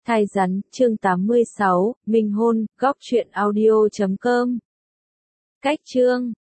Thai rắn, chương 86, minh hôn, góc truyện audio.com. Cách chương